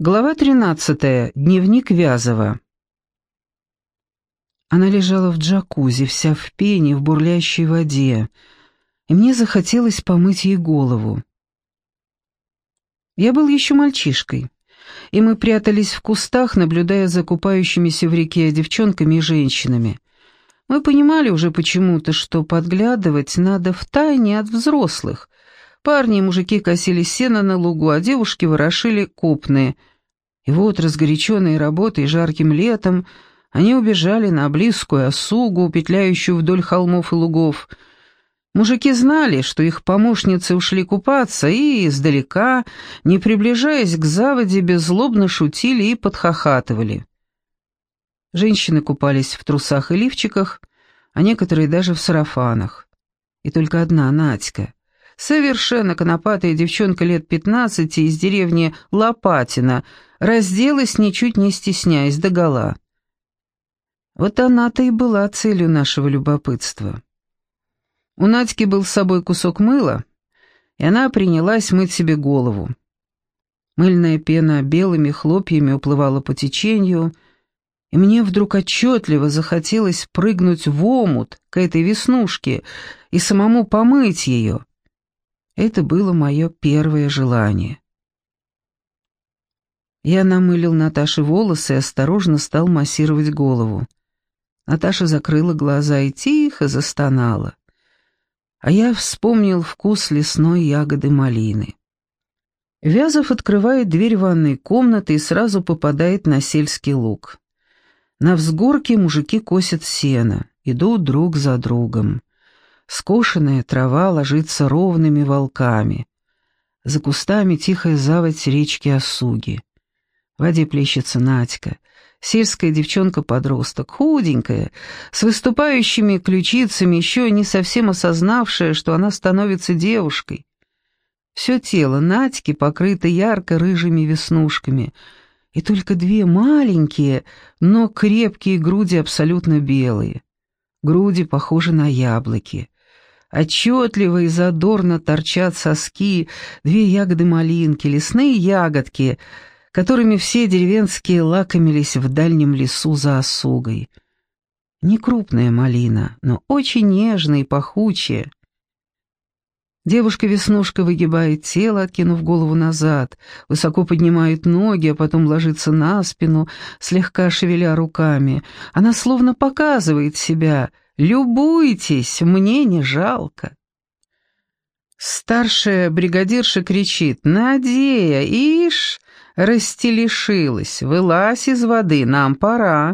Глава 13. Дневник Вязова. Она лежала в джакузи, вся в пене, в бурлящей воде, и мне захотелось помыть ей голову. Я был еще мальчишкой, и мы прятались в кустах, наблюдая за купающимися в реке девчонками и женщинами. Мы понимали уже почему-то, что подглядывать надо втайне от взрослых. Парни и мужики косили сено на лугу, а девушки ворошили копны. И вот, разгоряченные работой и жарким летом, они убежали на близкую осугу, петляющую вдоль холмов и лугов. Мужики знали, что их помощницы ушли купаться, и издалека, не приближаясь к заводе, беззлобно шутили и подхахатывали. Женщины купались в трусах и лифчиках, а некоторые даже в сарафанах. И только одна, Надька, совершенно конопатая девчонка лет 15 из деревни Лопатино, разделась, ничуть не стесняясь, догола. Вот она-то и была целью нашего любопытства. У Надьки был с собой кусок мыла, и она принялась мыть себе голову. Мыльная пена белыми хлопьями уплывала по течению, и мне вдруг отчетливо захотелось прыгнуть в омут к этой веснушке и самому помыть ее. Это было мое первое желание. Я намылил Наташе волосы и осторожно стал массировать голову. Наташа закрыла глаза и тихо застонала. А я вспомнил вкус лесной ягоды малины. Вязов открывает дверь ванной комнаты и сразу попадает на сельский луг. На взгорке мужики косят сено, идут друг за другом. Скошенная трава ложится ровными волками. За кустами тихая заводь речки Осуги. В воде плещется Надька, сельская девчонка-подросток, худенькая, с выступающими ключицами, еще не совсем осознавшая, что она становится девушкой. Все тело Надьки покрыто ярко-рыжими веснушками, и только две маленькие, но крепкие груди абсолютно белые. Груди похожи на яблоки. Отчетливо и задорно торчат соски, две ягоды малинки, лесные ягодки, которыми все деревенские лакомились в дальнем лесу за осугой. Не крупная малина, но очень нежная и пахучая. Девушка-веснушка выгибает тело, откинув голову назад, высоко поднимает ноги, а потом ложится на спину, слегка шевеля руками. Она словно показывает себя. «Любуйтесь, мне не жалко». Старшая бригадирша кричит: «Надея, ишь, растелешилась, вылазь из воды, нам пора».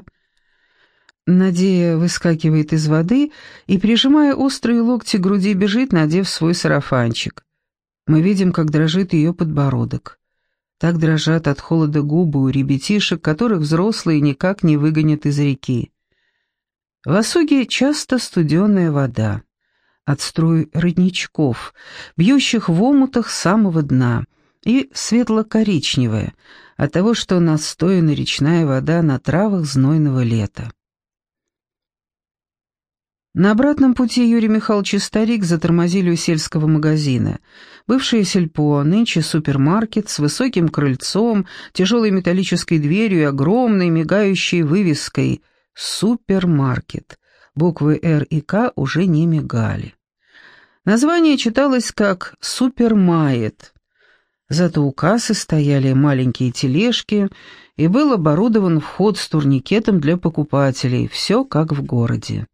Надея выскакивает из воды и, прижимая острые локти к груди, бежит, надев свой сарафанчик. Мы видим, как дрожит ее подбородок. Так дрожат от холода губы у ребятишек, которых взрослые никак не выгонят из реки. В Осуге часто студеная вода, от струй родничков, бьющих в омутах самого дна, и светло-коричневая, от того, что настояна речная вода на травах знойного лета. На обратном пути Юрий Михайлович и старик затормозили у сельского магазина. Бывшее сельпо, нынче супермаркет с высоким крыльцом, тяжелой металлической дверью и огромной мигающей вывеской «Супермаркет». Буквы «Р» и «К» уже не мигали. Название читалось как «Супермает». Зато у кассы стояли маленькие тележки, и был оборудован вход с турникетом для покупателей, все как в городе.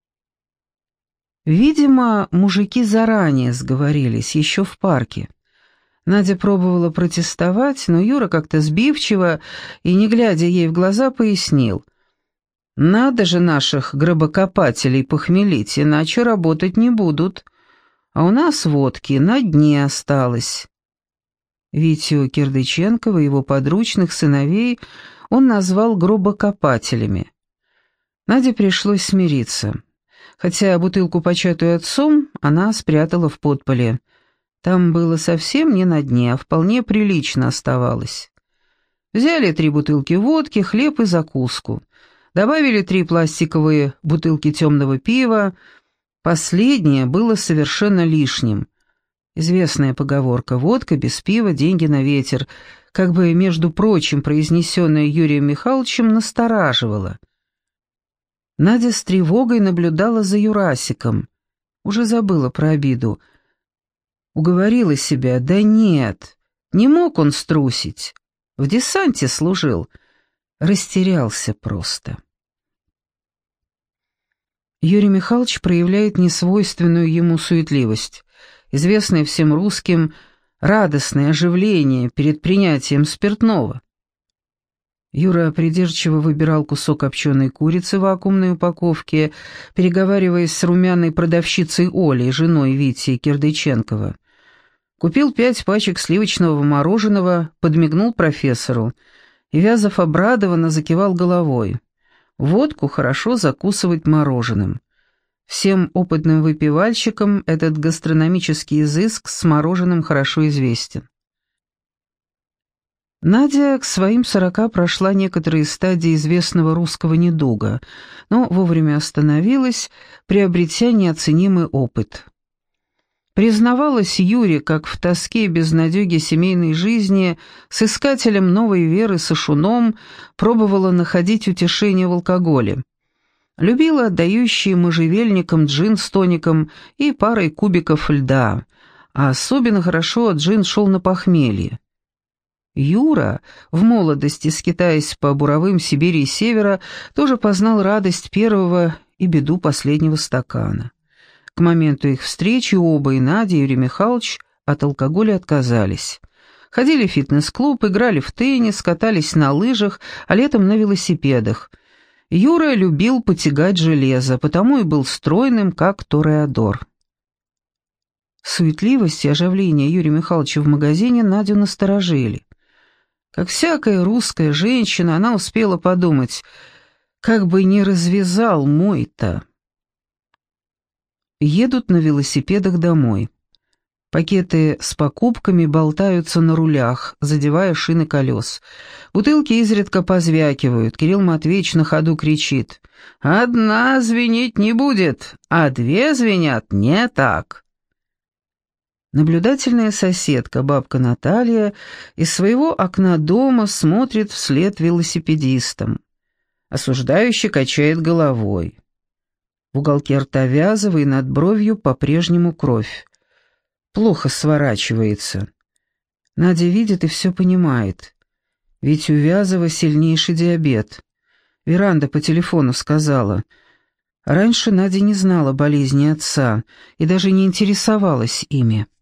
Видимо, мужики заранее сговорились, еще в парке. Надя пробовала протестовать, но Юра как-то сбивчиво и, не глядя ей в глаза, пояснил: «Надо же наших гробокопателей похмелить, иначе работать не будут. А у нас водки на дне осталось». Витю Кирдыченкова и его подручных сыновей он назвал гробокопателями. Наде пришлось смириться. Хотя бутылку, початую отцом, она спрятала в подполе. Там было совсем не на дне, а вполне прилично оставалось. Взяли 3 бутылки водки, хлеб и закуску. Добавили 3 пластиковые бутылки темного пива. Последнее было совершенно лишним. Известная поговорка «водка без пива, деньги на ветер», как бы, между прочим, произнесенное Юрием Михайловичем, настораживало. Надя с тревогой наблюдала за Юрасиком. Уже забыла про обиду. Уговорила себя: да нет, не мог он струсить. В десанте служил. Растерялся просто. Юрий Михайлович проявляет несвойственную ему суетливость, известное всем русским радостное оживление перед принятием спиртного. Юра придирчиво выбирал кусок копченой курицы в вакуумной упаковке, переговариваясь с румяной продавщицей Олей, женой Вити Кирдыченкова. Купил 5 пачек сливочного мороженого, подмигнул профессору, и Вязов обрадованно закивал головой. Водку хорошо закусывать мороженым. Всем опытным выпивальщикам этот гастрономический изыск с мороженым хорошо известен. Надя к своим 40 прошла некоторые стадии известного русского недуга, но вовремя остановилась, приобретя неоценимый опыт. Признавалась Юре, как в тоске и безнадёге семейной жизни, с искателем новой веры Сашуном пробовала находить утешение в алкоголе. Любила отдающий можжевельникам джин с тоником и парой кубиков льда, а особенно хорошо джин шел на похмелье. Юра, в молодости скитаясь по буровым Сибири и Севера, тоже познал радость первого и беду последнего стакана. К моменту их встречи оба, и Надя, и Юрий Михайлович, от алкоголя отказались. Ходили в фитнес-клуб, играли в теннис, катались на лыжах, а летом на велосипедах. Юра любил потягать железо, потому и был стройным, как тореадор. Суетливость и оживление Юрия Михайловича в магазине Надю насторожили. Как всякая русская женщина, она успела подумать, как бы не развязал мой-то. Едут на велосипедах домой. Пакеты с покупками болтаются на рулях, задевая шины колес. Бутылки изредка позвякивают. Кирилл Матвеевич на ходу кричит: «Одна звенеть не будет, а 2 звенят не так». Наблюдательная соседка, бабка Наталья, из своего окна дома смотрит вслед велосипедистам. Осуждающе качает головой. В уголке рта Вязова и над бровью по-прежнему кровь. Плохо сворачивается. Надя видит и все понимает. Ведь у Вязова сильнейший диабет. Веранда по телефону сказала. Раньше Надя не знала болезни отца и даже не интересовалась ими.